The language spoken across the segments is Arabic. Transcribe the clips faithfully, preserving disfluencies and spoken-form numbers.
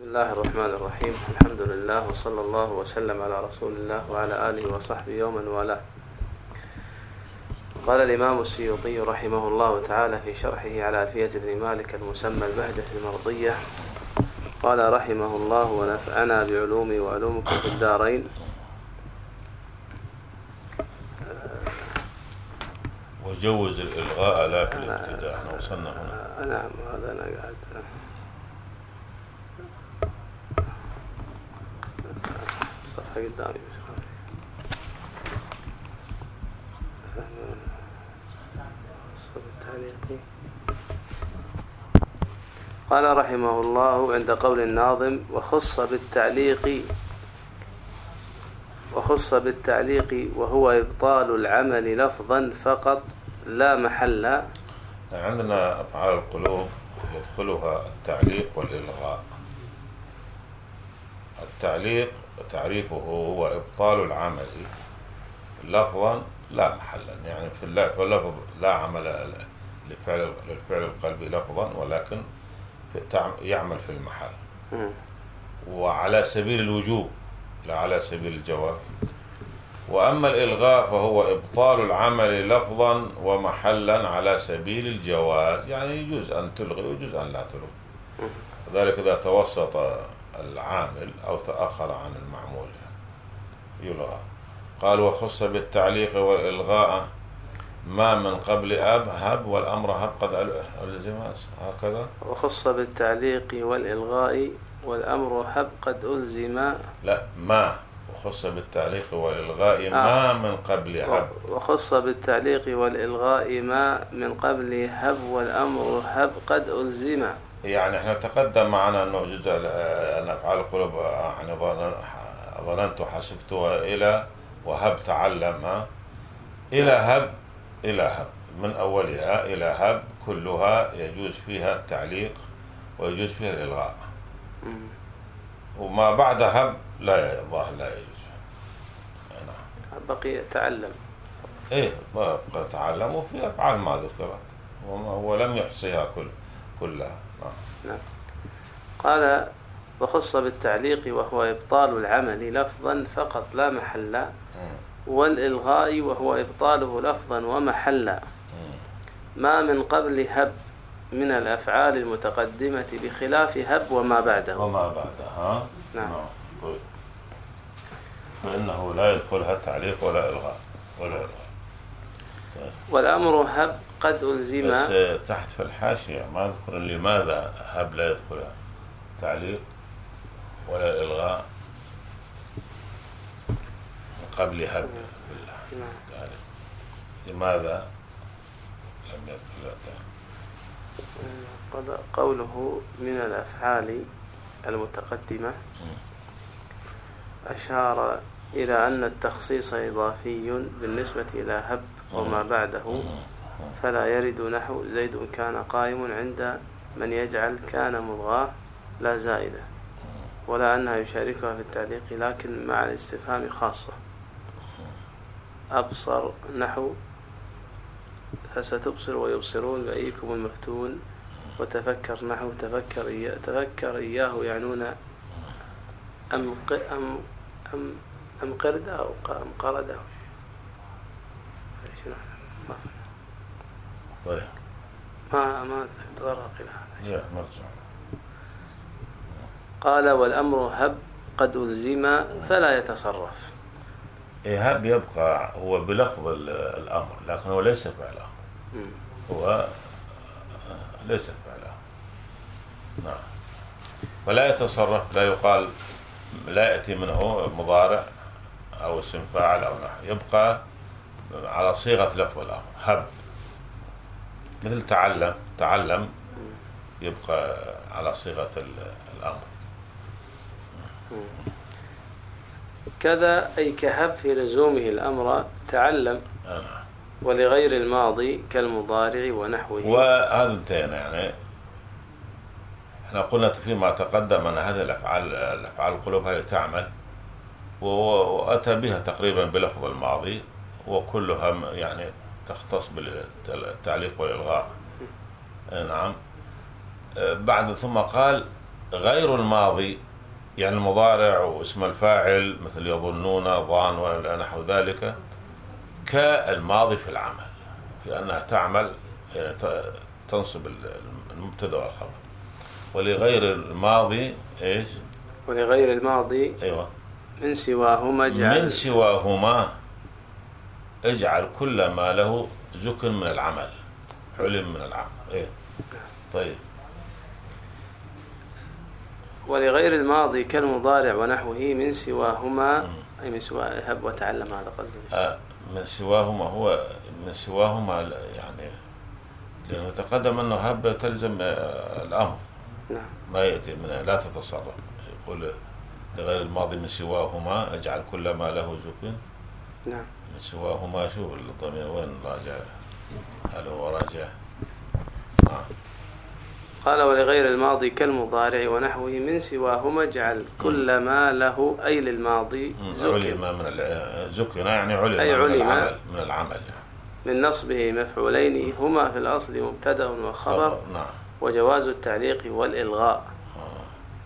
بسم الله الرحمن الرحيم. الحمد لله وصلى الله وسلم على رسول الله وعلى آله وصحبه ومن والاه. قال الإمام السيوطي رحمه الله تعالى في شرحه على ألفية ابن مالك المسمى البهجة المرضية، قال رحمه الله: ونفعنا بعلومي وعلومكم في الدارين. وجوز الإلغاء لا في الابتداء. احنا وصلنا هنا. نعم، هذا أنا قاعد صفحة قدامي. قال رحمه الله عند قول الناظم: وخص بالتعليق وخص بالتعليق وهو إبطال العمل لفظا فقط لا محل. عندنا أفعال القلوب يدخلها التعليق والإلغاء. التعليق تعريفه هو إبطال العمل لفظا لا محلا، يعني في اللفظ لا عمل لفعل للفعل القلبي لفظا، ولكن يعمل في المحل، وعلى سبيل الوجوب لا على سبيل الجواز. وأما الإلغاء فهو إبطال العمل لفظا ومحلا على سبيل الجواز، يعني يجوز أن تلغي ويجوز أن لا تلغي، ذلك إذا توسط العامل أو تأخر عن المعمول يلغى. قال: وخص بالتعليق والإلغاء ما من قبل أب هب والأمر هب قد ألزم، هكذا. وخص بالتعليق والإلغاء والأمر هب قد ألزم. لا، ما وخص بالتعليق والإلغاء ما آه. من قبل هب. وخص بالتعليق والإلغاء ما من قبل هب والأمر هب قد ألزم. يعني احنا تقدم معنا أنه جزء أن أفعال القلوب يعني ظننت وحسبت إلى وهب تعلم إلى هب إلى هب من أولها إلى هب كلها يجوز فيها التعليق ويجوز فيها الإلغاء، وما بعد هب لا الظاهر لا يجوز. بقي تعلم. إيه بقى تعلم، وفي أفعال ما ذكرت ولم يحصيها كل كلها. نعم. قال: وخص بالتعليق وهو إبطال العمل لفظا فقط لا محلا، والإلغاء وهو إبطاله لفظا ومحلا، ما من قبل هب من الأفعال المتقدمة بخلاف هب وما بعده. وما بعدها نعم. طيب. فإنه لا يدخلها التعليق ولا إلغاء ولا إلغاء. طيب. والأمر هب قد ألزم. بس تحت في الحاشية ما أذكر لماذا هب لا يدخلها تعليق ولا إلغاء قبل هب. نعم. لماذا لم يدخل ذلك؟ قوله من الأفعال المتقدمة أشار إلى أن التخصيص إضافي بالنسبة إلى هب وما بعده، فلا يرد نحو زيد كان قائم عند من يجعل كان ملغاه لا زائدة، ولا أنها يشاركها في التعليق لكن مع الاستفهام خاصة. أبصر نحو فستبصر ويبصرون بأيكم المفتون، وتفكر نحو تفكر إياه, تفكر إياه يعنون أم أم أم أم قرده أو أم قرده. طيب ما ما تطرق إلى هذا. مرجع. قال: والأمر هب قد ألزم فلا يتصرف. هب يبقى هو بلفظ الأمر، لكن هو ليس فعله، هو ليس فعله. نعم. ولا يتصرف، لا يقال لا يأتي منه مضارع أو اسم فاعل أو نحو، يبقى على صيغة لفظ الأمر هب. مثل تعلم، تعلم يبقى على صيغة الأمر. كذا أي كهب في لزومه الأمر تعلم، ولغير الماضي كالمضارع ونحوه. وهذا انتهينا. يعني احنا قلنا فيما تقدم أن هذه الأفعال الأفعال القلوب هذه تعمل، وأتى بها تقريبا بلفظ الماضي، وكلها يعني تختص بالتعليق والإلغاء. نعم. بعد ثم قال غير الماضي يعني المضارع واسم الفاعل مثل يظنون ظان ونحو ذلك كالماضي في العمل، لأنها تعمل يعني تنصب المبتدأ والخبر. ولغير الماضي إيش؟ ولغير الماضي أيوة من سواهما اجعل من سواهما اجعل كل ما له ذكر من العمل علم من العمل. إيه؟ طيب. ولغير الماضي كالمضارع ونحوه من سواهما أي من سواه هب وتعلم هذا قصدي. آه من سواهما هو من سواهما يعني لأنه تقدم أنه هب تلزم آه الأمر. نعم. ما يأتي من لا تتصرف. يقول لغير الماضي من سواهما اجعل كل ما له ذكر. نعم. من سواهما شوف الضمير وين راجع؟ هل هو راجع؟ نعم. قال ولغير الماضي كالمضارع ونحوه من سواهما اجعل كل ما له أي للماضي علم من ذكر يعني علم أي من علم العمل من العمل يعني. من نصبه مفعولين هما في الأصل مبتدأ وخبر. نعم. وجواز التعليق والإلغاء. آه.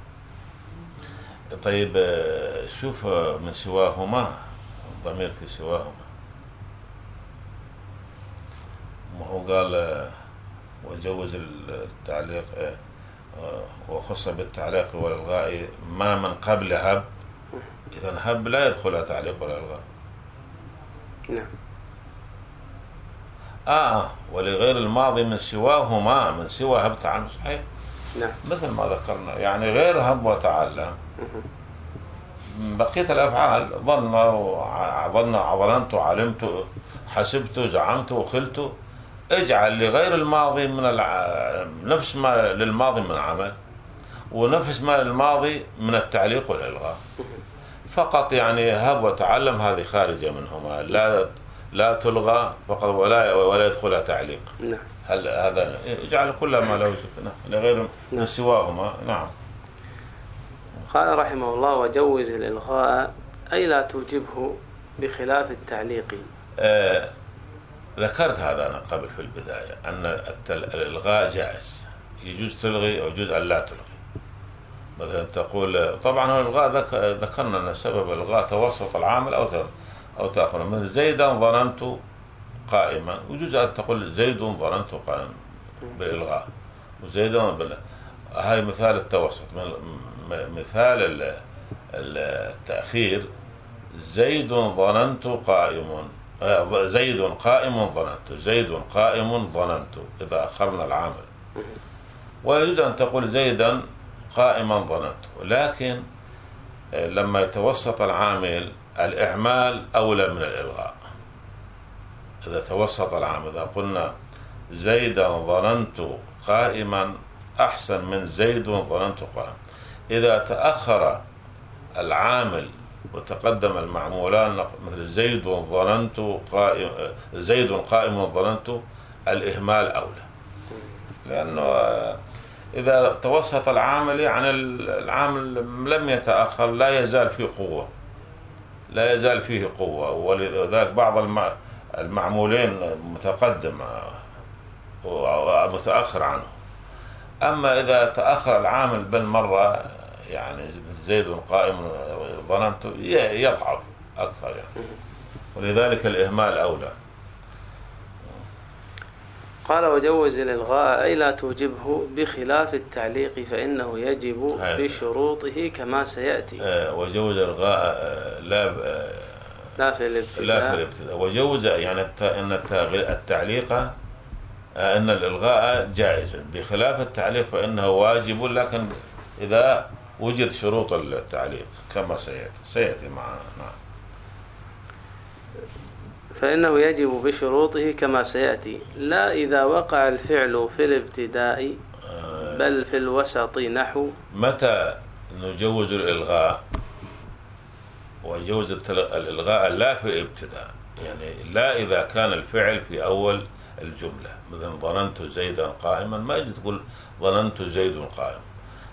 طيب شوف من سواهما الضمير في سواهما ما هو قال وجوز التعليق وخص بالتعليق والإلغاء ما من قبل هب، إذن هب لا يدخلها تعليق ولا إلغاء. نعم. آه ولغير الماضي من سواهما من سوى هب تعلم صحيح. نعم. مثل ما ذكرنا يعني غير هب وتعلم بقية الأفعال ظن ظن ظننت علمت حسبت زعمت وخلت اجعل لغير الماضي من الع... نفس ما للماضي من عمل ونفس ما للماضي من التعليق والإلغاء فقط. يعني هب وتعلم هذه خارجة منهما لا لا تلغى فقط ولا ولا يدخلها تعليق. نعم. هل هذا اجعل كل ما له ذكر لغير من سواهما. نعم. قال رحمه الله وجوز الإلغاء أي لا توجبه بخلاف التعليق. آه ذكرت هذا أنا قبل في البداية أن الإلغاء جائز يجوز تلغي أو يجوز أن لا تلغي. مثلا تقول طبعا الإلغاء ذكرنا أن سبب الإلغاء توسط العامل أو أو تأخر. من زيدا ظننت قائما ويجوز أن تقول زيد ظننت قائما بالإلغاء وزيدا بال... هاي مثال التوسط. مثال التأخير زيد ظننت قائم زيد قائم ظننت زيد قائم ظننت إذا أخرنا العامل. ويجوز أن تقول زيدا قائما ظننت لكن لما يتوسط العامل الإعمال أولى من الإلغاء. إذا توسط العامل إذا قلنا زيدا ظننت قائما أحسن من زيد ظننت قائما. إذا تأخر العامل وتقدم المعمولان مثل زيد ظننت قائم زيد قائم ظننت الإهمال أولى. لأنه إذا توسط العامل يعني العامل لم يتأخر لا يزال فيه قوة لا يزال فيه قوة ولذلك بعض المعمولين متقدم ومتأخر عنه. أما إذا تأخر العامل بالمرة يعني زيد قائم ظننت يضعف أكثر يعني ولذلك الإهمال أولى. قال وجوز الإلغاء أي لا توجبه بخلاف التعليق فإنه يجب بشروطه كما سيأتي. وجوز الإلغاء لا لا في الابتداء لا في الابتداء. وجوز يعني أن التعليق أن الإلغاء جائز بخلاف التعليق فإنه واجب لكن إذا وجد شروط التعليق كما سيأتي سيأتي معنا. نعم. فإنه يجب بشروطه كما سيأتي لا إذا وقع الفعل في الابتداء بل في الوسط نحو. متى نجوز الإلغاء؟ ويجوز الإلغاء لا في الابتداء يعني لا إذا كان الفعل في أول الجملة مثلا ظننت زيدا قائما ما يجوز تقول ظننت زيد قائم.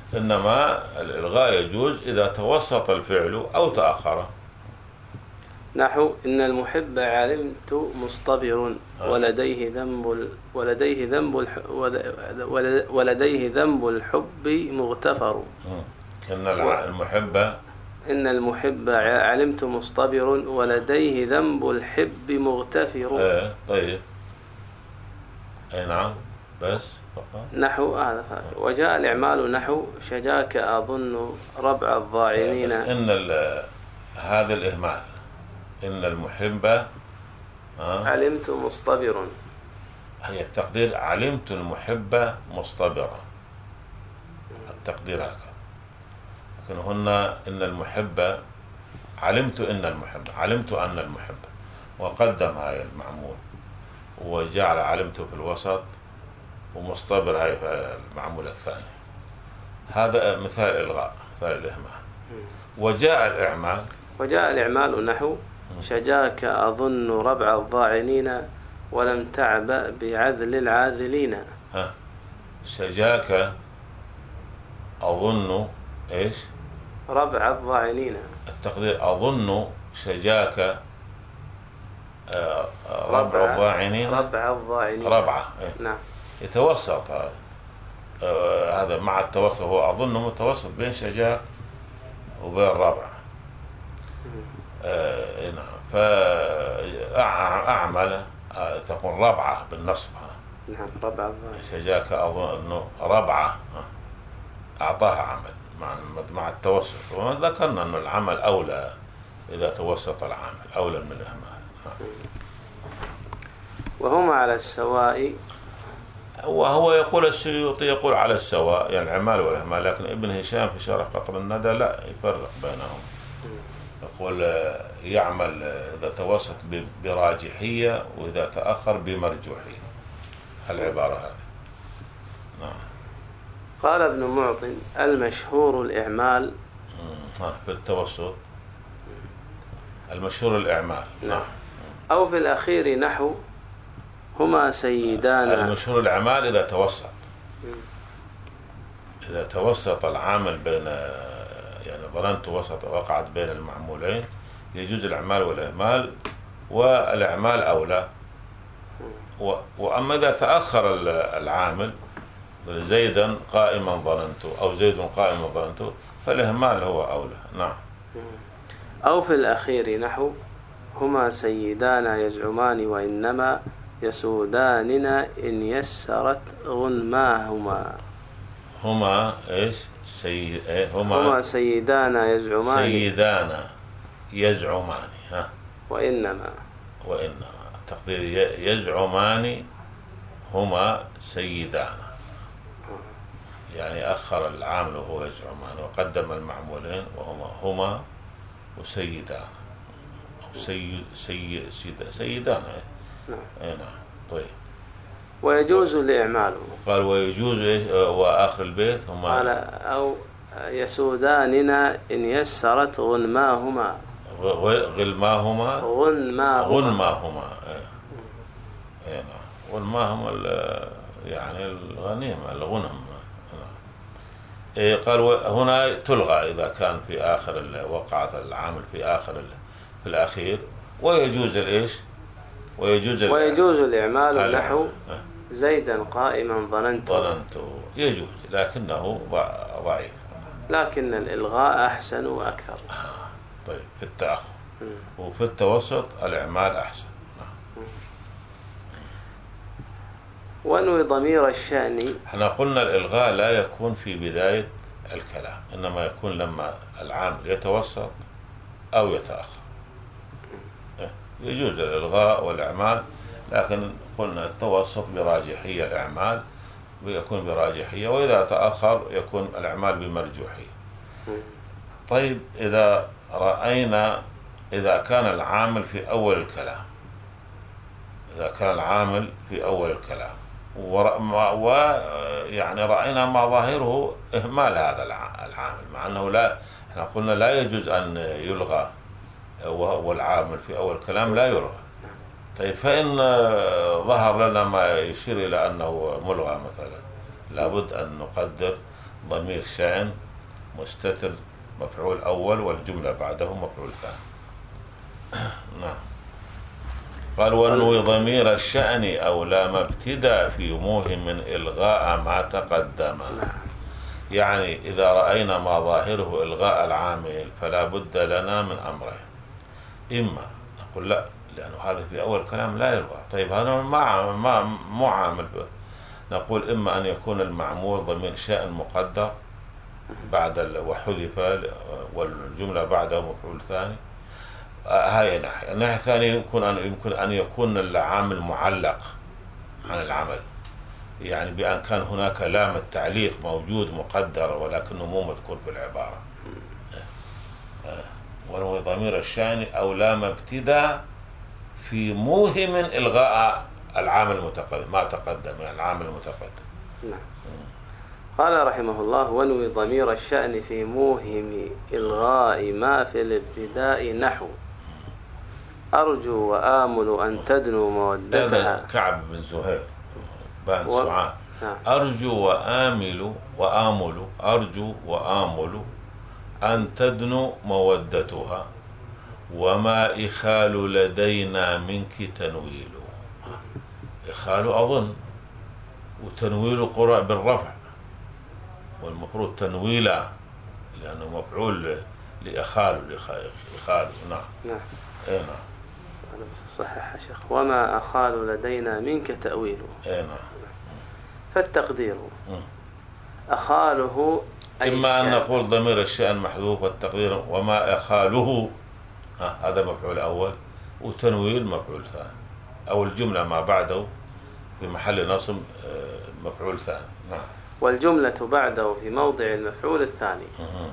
إنما الإلغاء يجوز إذا توسط الفعل أو تأخر. نحو إن المحب علمت مصطبر ولديه ذنب ولديه ذنب ولديه ذنب الحب مغتفر. إن المحب إن المحب علمت مصطبر ولديه ذنب الحب مغتفر. ايه طيب اي نعم بس فقط. نحو هذا. وجاء الإعمال نحو شجاك أظن ربع الضاعنين. إن هذا الإهمال إن المحب آه علمت مصطبر، هي التقدير علمت المحب مصطبرا، التقدير هكذا. لكن هنا إن المحب علمت إن المحب علمت أن المحب، وقدم هاي المعمول وجعل علمت في الوسط ومصطبر هاي في المعمول الثاني. هذا مثال إلغاء، مثال الإهمال. وجاء الإعمال وجاء الإعمال نحو شجاك أظن ربع الضاعنين ولم تعبأ بعذل العاذلين. ها شجاك أظن إيش ربع الضاعنين، التقدير أظن شجاك آه ربع الضاعنين ربع الضاعنين ربعة إيه؟ نعم يتوسط هذا آه هذا مع التوسط، هو أظن متوسط بين شجاك وبين ربع آه نعم. فأعمل آه تكون ربعة بالنصب. نعم ربع الضاعنين. شجاك أظن ربعة أعطاها عمل مع مع التوسط، وذكرنا أن العمل أولى إذا توسط العمل أولى من الإهمال. وهما على السواء، وهو يقول السيوطي يقول على السواء يعني العمال والإهمال، لكن ابن هشام في شرح قطر الندى لا يفرق بينهم، يقول يعمل إذا توسط براجحية وإذا تأخر بمرجوحية، العبارة هذه. نعم. قال ابن معطٍ المشهور الإعمال في التوسط، المشهور الإعمال. نعم. أو في الأخير نحو هما سيدانا. المشهور الأعمال إذا توسط، إذا توسط العامل بين يعني ظننت وسط وقعت بين المعمولين يجوز الإعمال والإهمال، والإعمال أولى. وأما إذا تأخر العامل زيدا قائما ظننت أو زيد قائما ظننت فالإهمال هو أولى. نعم. أو في الأخير نحو هما سيدانا يزعمان وإنما يسوداننا إن يسرت غنماهما. هما إيش سي... إيه هما, هما سيدانا يزعمان سيدانا يزعمان ها وإنما وإنما التقدير يزعمان هما سيدانا، يعني أخر العامل وهو يزعمان وقدم المعمولين وهما هما وسيدانا أو سي سي سيد سيدانا. نعم. نعم. طيب. ويجوز الإعمال. قال ويجوز إيه وآخر البيت هما قال أو يسوداننا إن يسرت غنماهما. غلماهما غنماهما غنماهما إيه. إيه نعم. غنماهما يعني الغنيمة الغنم. إيه قال هنا تلغى إذا كان في آخر وقعت العامل في آخر في الأخير. ويجوز الإيش ويجوز ويجوز الإعمال نحو زيدا قائما ظننت ظننت يجوز لكنه ضعيف، لكن الإلغاء أحسن وأكثر. آه. طيب في التأخر وفي التوسط الإعمال أحسن. ونوي ضمير الشأن. احنا قلنا الإلغاء لا يكون في بداية الكلام، إنما يكون لما العامل يتوسط أو يتأخر. يجوز الإلغاء والإعمال، لكن قلنا التوسط براجحية الإعمال ويكون براجحية، وإذا تأخر يكون الإعمال بمرجوحية. طيب إذا رأينا إذا كان العامل في أول الكلام إذا كان العامل في أول الكلام ويعني رأينا ما ظاهره إهمال هذا العامل، مع أنه لا احنا قلنا لا يجوز أن يلغى والعامل في أول الكلام لا يلغى. طيب فإن ظهر لنا ما يشير إلى أنه ملغى مثلا لابد أن نقدر ضمير شأن مستتر مفعول أول والجملة بعده مفعول ثاني. نعم. قال ونوي ضمير الشأن أو لام ابتدى في موهم من إلغاء ما تقدم. يعني إذا رأينا ما ظاهره إلغاء العامل فلا بد لنا من أمرين، إما نقول لا لأنه هذا في أول كلام لا يلغى، طيب هذا ما ما مو عامل، نقول إما أن يكون المعمول ضمير شأن مقدر بعد وحذف والجملة بعده مفعول ثاني، هاي ناحية. الناحية الثانية يمكن أن يمكن أن يكون العامل معلق عن العمل، يعني بأن كان هناك لام التعليق موجود مقدر ولكنه مو مذكور في العبارة. وهو ضمير الشأن أو لام ابتداء في موهم إلغاء العامل المتقدم ما تقدم، يعني العامل المتقدم. نعم. قال رحمه الله ونوي ضمير الشأن في موهم إلغاء ما في الابتداء نحو أرجو وآمل أن تدنو مودتها. كعب بن زهير بن و... سعاد. نعم. أرجو وآمل وآمل أرجو وآمل أن تدنو مودتها وما إخال لدينا منك تنويل. إخال أظن وتنويل قرأ بالرفع والمفروض تنويلا لأنه مفعول لإخال إخال. نعم. نعم. إيه نعم. صحيح يا شيخ. وما أخال لدينا منك تأويل. إيه نعم. فالتقدير أخاله إما أن نقول ضمير الشأن محذوف والتقدير وما أخاله هذا مفعول أول وتنويل مفعول ثاني، أو الجملة ما بعده في محل نصب مفعول ثاني. نعم. والجملة بعده في موضع المفعول الثاني.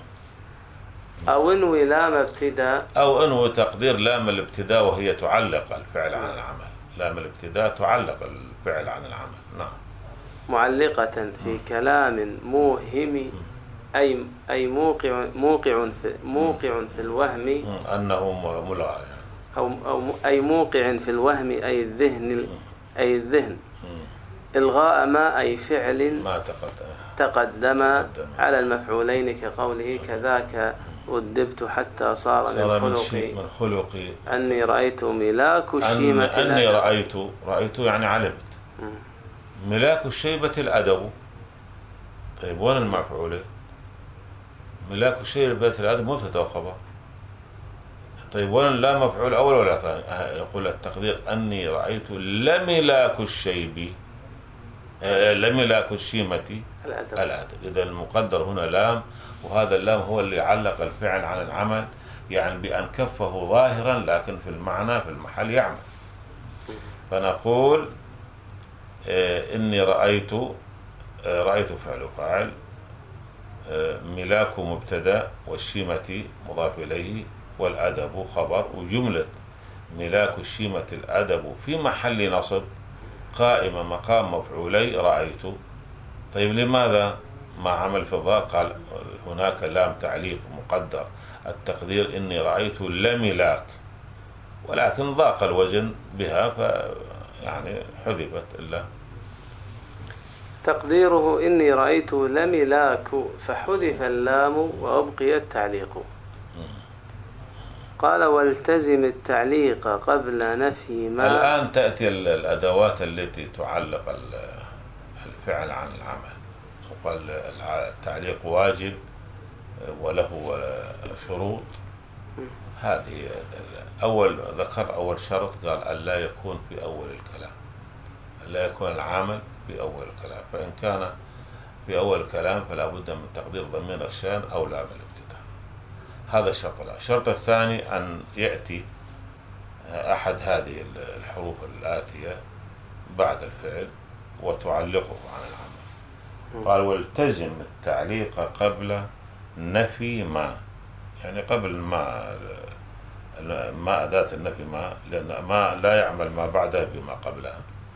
أو انوي لام ابتداء أو انوي تقدير لام الابتداء وهي تعلق الفعل عن العمل. لام الابتداء تعلق الفعل عن العمل. نعم. معلقة في كلام موهم أي أي موقع موقع في موقع في الوهم أنه ملغى يعني. أو أو أي موقع في الوهم أي الذهن أي الذهن إلغاء ما أي فعل ما تقدم تقدم على المفعولين كقوله كذاك أدبت حتى صار من خلقي من خلقي أني رأيت ملاك الشيمة أن أني رأيت رأيت يعني علمت ملاك الشيبة الأدب. طيب وين المفعول؟ ملاك الشيبة الأدب مبتدأ وخبر. طيب وين لا مفعول أول ولا ثاني؟ يقول التقدير أني رأيت لملاك الشيب لملاك الشيمة الأدب. إذا المقدر هنا لام، وهذا اللام هو اللي علق الفعل عن العمل، يعني بأن كفه ظاهرا لكن في المعنى في المحل يعمل. فنقول إني رأيت رأيت فعل فاعل، ملاك مبتدا والشيمة مضاف إليه والأدب خبر، وجملة ملاك الشيمة الأدب في محل نصب قائمة مقام مفعولي رأيت. طيب لماذا ما عمل في الضاء؟ قال هناك لام تعليق مقدر التقدير إني رأيت لملاك، ولكن ضاق الوزن بها ف يعني حذفت إلا تقديره إني رأيت لملاك فحذف اللام وأبقي التعليق. قال والتزم التعليق قبل نفي ما. الآن تأتي الأدوات التي تعلق الفعل عن العمل. وقال التعليق واجب وله شروط. هذه أول ذكر أول شرط قال ألا يكون في أول الكلام، ألا يكون العامل في أول الكلام، فإن كان في أول الكلام فلا بد من تقدير ضمير الشأن أو لام الابتداء. هذا الشرط الأول. الشرط الثاني أن يأتي أحد هذه الحروف الآتية بعد الفعل وتعلقه عن العمل. قال والتزم التعليق قبل نفي ما، يعني قبل ما ما أداة النفي ما، لأن ما لا يعمل ما بعدها بما قبلها.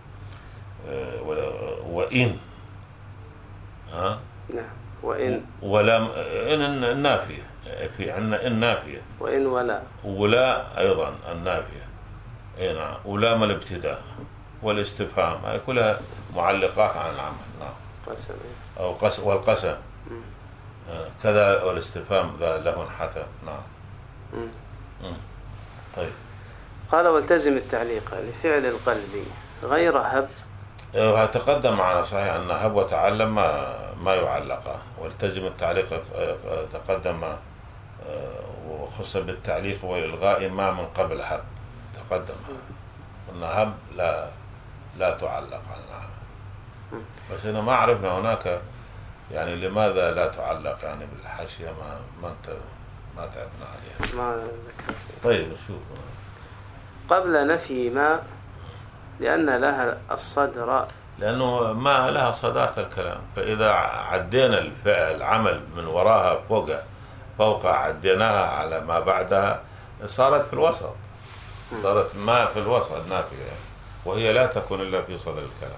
وإن ها نعم وإن ولم إن النافية في عندنا إن نافية وإن ولا ولا أيضا النافية. أي نعم. ولام الابتداء والاستفهام هاي كلها معلقات عن العمل. نعم. قسم أو قسم والقسم كذا والاستفهام ذا له حث. نعم. مم. مم. طيب قال والتزم التعليق لفعل القلب غير هب. تقدم معنا صحيح أن هب وتعلم ما, ما يعلق، والتزم التعليق تقدم وخص بالتعليق والإلغاء ما من قبل هب تقدم أن هب لا لا تعلق عنها، بس هنا ما عرفنا هناك يعني لماذا لا تعلق يعني بالحاشية ما ما انت ما تعبنا عليها. ما ذكرت. طيب نشوف. قبل نفي ما لأن لها الصدر، لأنه ما لها صداة الكلام، فإذا عدينا الفعل العمل من وراها فوق فوق عديناها على ما بعدها صارت في الوسط، صارت ما في الوسط نافية يعني. وهي لا تكون إلا في صدر الكلام.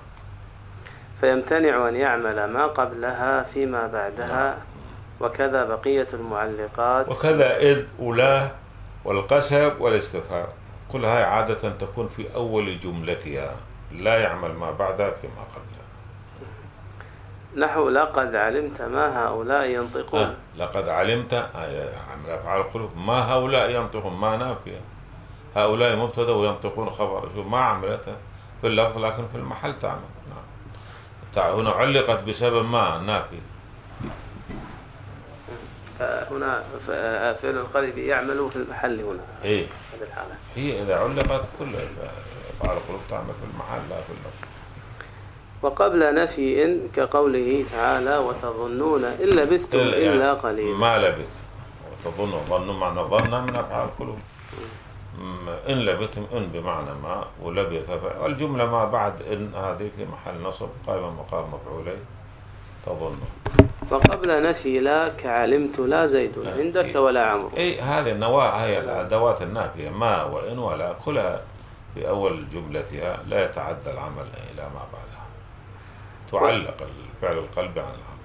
فيمتنع أن يعمل ما قبلها فيما بعدها. وكذا بقية المعلقات، وكذا إذ ولا والقسم والاستفهام، كل هاي عادة تكون في أول جملتها، لا يعمل ما بعدها فيما قبلها. نحو لقد علمت ما هؤلاء ينطقون. أه لقد علمت عمل أفعال القلوب، ما هؤلاء ينطقون ما نافية، هؤلاء مبتدا وينطقون خبر، شو ما عملتها في اللفظ لكن في المحل تعمل. نعم هنا علقت بسبب ما نافية. فهنا فعل القلب يعمل في المحل هنا. إيه هذه الحالة هي إذا علقت كل أفعال القلوب تعمل في المحل لا في اللفظ. وقبل نفي إن كقوله تعالى وتظنون إن لبثتم إلا يعني قليلا. ما لبثت وتظن ظن معنى ظن من أفعال القلوب. إن لبثتم إن بمعنى ما ولبث، والجملة ما بعد إن هذه في محل نصب قائما مقام مفعولين تظن. وقبل نفي لا كعلمت لا زيد عندك ولا عمرو. أي هذه النواة هي الأدوات النافية ما وإن ولا كلها في أول جملتها لا يتعدى العمل إلى ما بعدها، تعلق الفعل القلب عن العمل.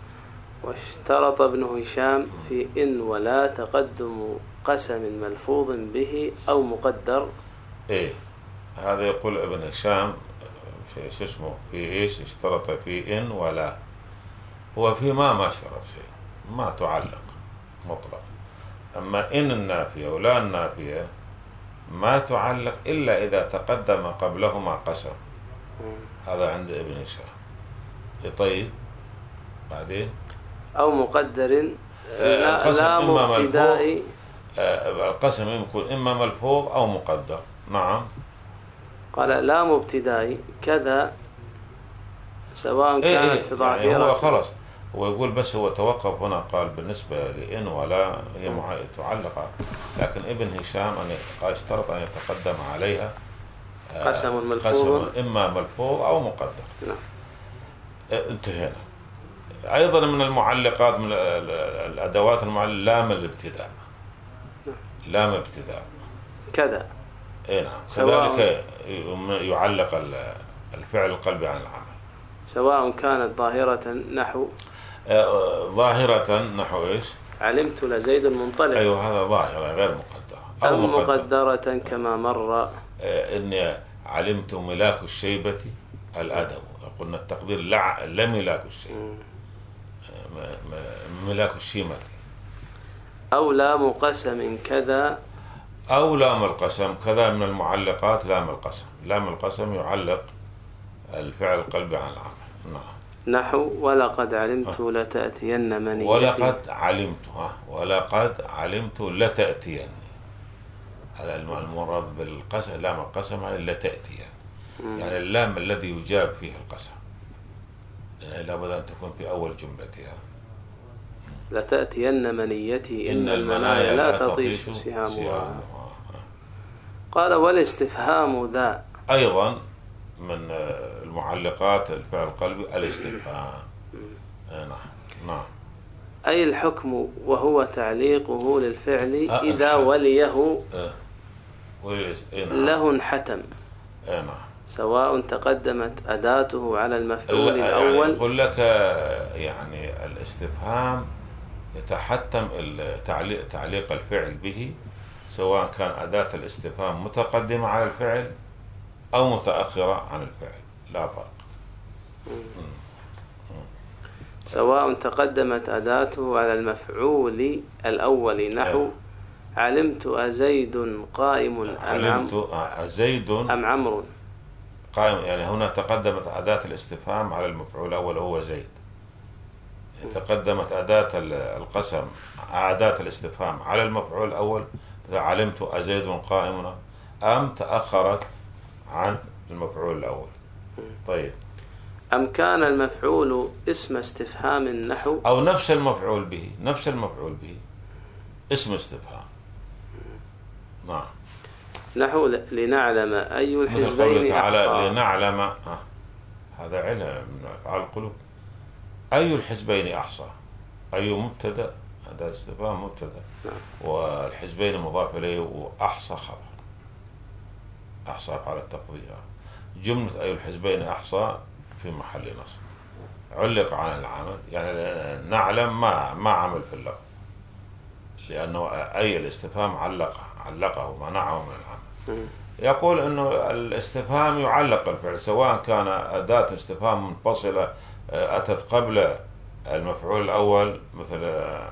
واشترط ابن هشام في إن ولا تقدم قسم ملفوظ به أو مقدر. إيه هذا يقول ابن هشام في شو اسمه في إيش اشترط في إن ولا، هو في ما ما اشترط شيء، ما تعلق مطلق. أما إن النافية ولا النافية ما تعلق إلا إذا تقدم قبلهما قسم. هذا عند ابن هشام. طيب بعدين أو مقدر القسم لا إما مبتدائي. القسم يكون إما ملفوظ أو مقدر. نعم قال لا مبتدائي كذا سواء كانت إيه ظاهرة. يعني هو خلص هو يقول بس هو توقف هنا قال بالنسبة لإن ولا هي تعلقة، لكن ابن هشام أن اشترط أن يتقدم عليها قسم ملفوظ قسم إما ملفوظ أو مقدر. نعم. انتهينا. أيضا من المعلقات من الأدوات المعلقة لام الابتداء. لام ابتداء كذا. اي نعم كذلك يعلق الفعل القلبي عن العمل، سواء كانت ظاهرة نحو آه ظاهرة نحو ايش علمت لزيد منطلق. ايوه هذا ظاهرة غير مقدرة أو, أو مقدرة كما مر آه إني علمت ملاك الشيبة الأدب، قلنا التقدير لا لا ملاك الشيبة ملاك الشيمة. أو لام قسم كذا، أو لام القسم كذا من المعلقات. لام القسم لام القسم يعلق الفعل القلبي عن العمل. نعم نحو ولقد علمت لتأتين منيتي. ولقد علمت ها ولقد علمت لتأتين، هذا المراد بالقسم لام القسم لتأتين يعني اللام الذي يجاب فيه القسم، يعني لابد أن تكون في أول جملتها. لتأتين منيتي إن المنايا لا تطيش سهامها. قال والاستفهام ذا أيضا من المعلقات الفعل القلبي الاستفهام. نعم نعم أي الحكم وهو تعليقه للفعل أه إذا وليه أه له انحتم. نعم سواء تقدمت أداته على المفعول الأول. يعني يقول لك يعني الاستفهام يتحتم تعليق, تعليق الفعل به، سواء كان أداة الاستفهام متقدمة على الفعل أو متأخرة عن الفعل لا فرق. سواء تقدمت أداته على المفعول الأول نحو علمت أزيد قائم أم علمت أزيد أم عمرو قائم، يعني هنا تقدمت أداة الاستفهام على المفعول الأول هو زيد، تقدمت أداة القسم أداة الاستفهام على المفعول الأول علمت أزيد قائم، أم تأخرت عن المفعول الأول. طيب، أم كان المفعول اسم استفهام نحو أو نفس المفعول به، نفس المفعول به اسم استفهام. نعم، نحو لنعلم أي الحزبين أحصى. لنعلم آه. هذا علم من أفعال القلوب. أي الحزبين أحصى، أي مبتدأ أداة استفهام مبتدأ، والحزبين مضاف إليه، وأحصى خبر. أحصى على التقدير، جملة أي الحزبين أحصى في محل نصب، علق عن العمل، يعني نعلم ما ما عمل في اللفظ، لأنه أي الاستفهام علقه علقه منعه من العمل. يقول أنه الاستفهام يعلق الفعل، سواء كان أداة استفهام منفصلة أتت قبل المفعول الأول، مثل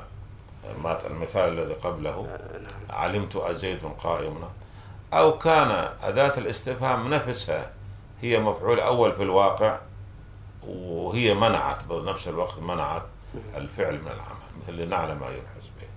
المثال الذي قبله علمت أزيد قائم، أو كان أداة الاستفهام نفسها هي مفعول أول في الواقع، وهي منعت بنفس الوقت منعت الفعل من العمل، مثل لنعلم أي الحزبين.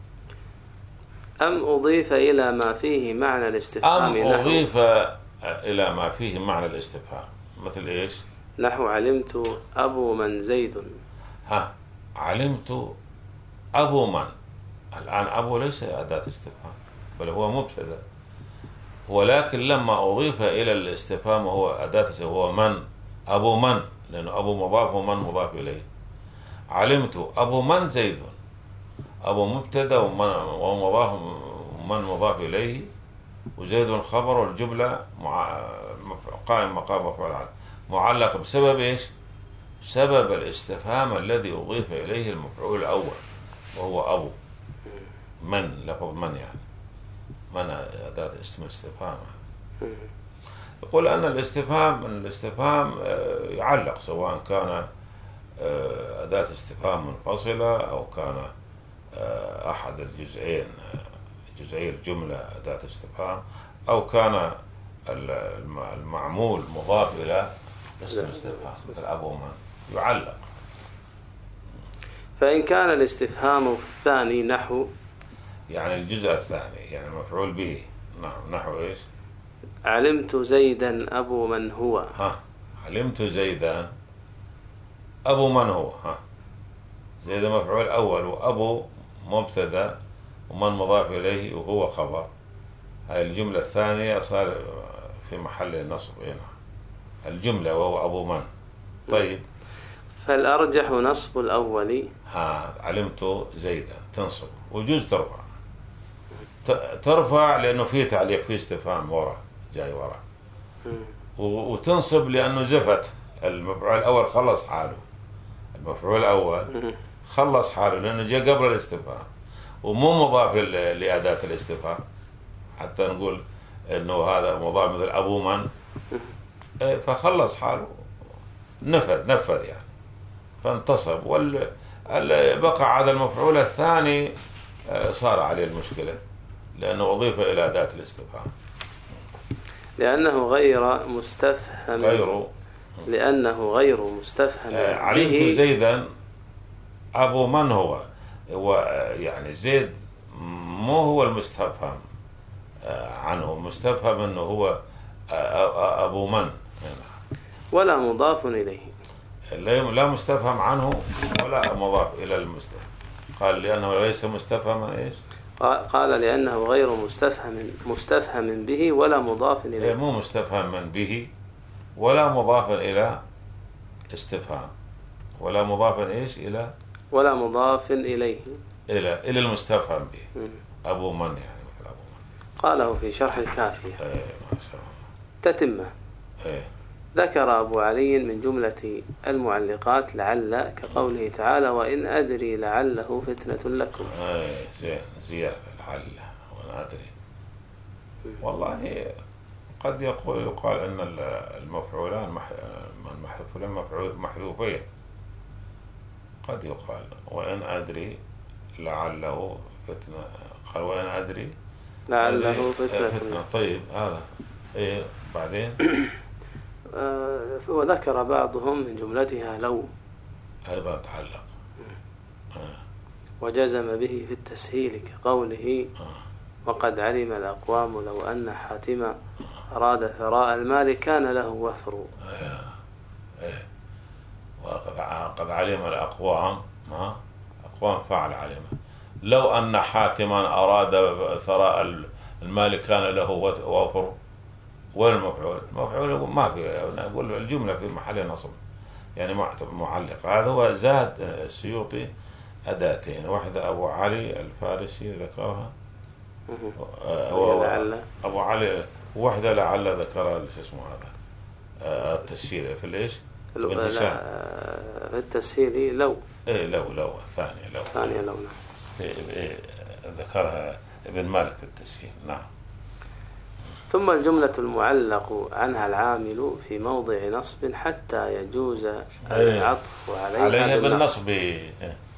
أم أضيف إلى ما فيه معنى الاستفهام أم أضيف إلى ما فيه معنى الاستفهام، مثل إيش؟ نحو علمت أبو من زيد. ها، علمت أبو من، الآن أبو ليس أداة استفهام بل هو مبتدأ، ولكن لما أضيف إلى الاستفهام وهو أداة هو من، أبو من، لأنه أبو مضاف ومن مضاف إليه. علمت أبو من زيد، أبو مبتدأ ومضاف ومن مضاف إليه، وزيد خبر، والجملة قائم مقام مفعول عنه، معلق بسبب إيش؟ سبب الاستفهام الذي أضيف إليه المفعول الأول وهو أبو من، لفظ من يعني من أداة اسم استفهام. يقول أن الاستفهام من الاستفهام يعلق، سواء كان أداة استفهام منفصلة أو كان أحد الجزئين جزئي الجملة أداة استفهام، أو كان المعمول مضاف إلى اسم استفهام مثل أبو من، يعلق. فإن كان الاستفهام الثاني نحو، يعني الجزء الثاني يعني مفعول به. نعم، نحو إيش؟ علمت زيدا أبو من هو. ها، علمت زيدا أبو من هو. ها، زيدا مفعول أول، وأبو مبتدأ ومن مضاف إليه وهو خبر. هاي الجملة الثانية صار في محل نصب هنا الجملة وهو أبو من. طيب، فالأرجح نصب الأول. ها، علمت زيدا تنصب، وجوز ترفع، ترفع لأنه فيه تعليق، فيه استفهام ورا جاي ورا، وتنصب لأنه زفت المفعول الأول، خلص حاله المفعول الأول خلص حاله لأنه جاء قبل الاستفهام ومو مضاف لأداة الاستفهام، حتى نقول إنه هذا مضاف مثل أبو من، فخلص حاله، نفذ نفذ يعني، فانتصب. وبقى هذا المفعول الثاني صار عليه المشكلة لأنه أضيف إلى أداة الاستفهام، لأنه غير مستفهم غير لأنه غير مستفهم آه علمت زيدا أبو من هو، هو يعني زيد مو هو المستفهم آه عنه، مستفهم أنه هو آه أبو من، ولا مضاف إليه، لا مستفهم عنه ولا مضاف إلى المستفهم. قال لأنه ليس مستفهما إيش؟ قال لأنه غير مستفهم مستفهم به ولا مضاف إليه. مو مستفهم به ولا مضاف إلى استفهام، ولا مضاف إيش إلى ولا مضاف إليه إلى إلى المستفهم به. م. أبو من يعني مثل أبو من. قاله في شرح الكافية. إيه ما شاء الله. تتمة. إيه. ذكر أبو علي من جملة المعلقات لعل، كقوله تعالى وإن أدري لعله فتنة لكم. إيه زين، زيادة لعل وإن أدري. والله قد يقول يقال أن المفعولان محذوفين محذوفين، قد يقال وإن أدري لعله فتنة، قال وإن أدري لعله فتنة. طيب هذا إيه بعدين وذكر بعضهم من جملتها لو أيضا تعلق وجزم به في التسهيل كقوله وقد علم الأقوام لو أن حاتما أراد ثراء المال كان له وفر. إيه وقد قد علم الأقوام ما أقوام فعل علم لو أن حاتما أراد ثراء المال كان له وفر. والمفعول المفعول ما في نقول الجملة في محل نصب يعني معلق. هذا هو زاد السيوطي أداتين واحدة أبو علي الفارسي ذكرها أبو علي واحدة لعل ذكرها اسمه هذا التسهيل في ليش ابن هشام في التسهيل لو إيه لو لو الثانية لو الثانية لو نعم ذكرها ابن مالك في التسهيل. نعم. ثم الجملة المعلق عنها العامل في موضع نصب حتى يجوز العطف عليها, عليها بالنصب إيه.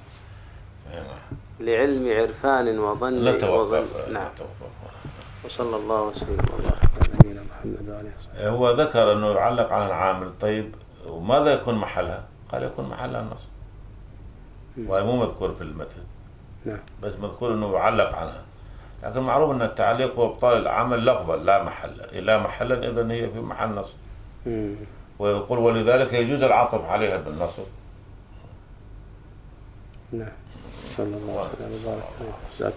لعلم عرفان وظن وظن. نعم. وصلى الله وسلم وبارك على نبينا محمد وعلى اله وصحبه. هو ذكر انه يعلق على العامل. طيب وماذا يكون محلها؟ قال يكون محلها النصب وهي مو مذكور في المتن. نعم. بس مذكور انه يعلق عنها لكن معروف ان التعليق هو ابطال العمل لفظا لا محلا لا محلا اذا هي في محل نصب. ويقول ولذلك يجوز العطف عليها بالنصب. نعم. صلى الله عليه وسلم.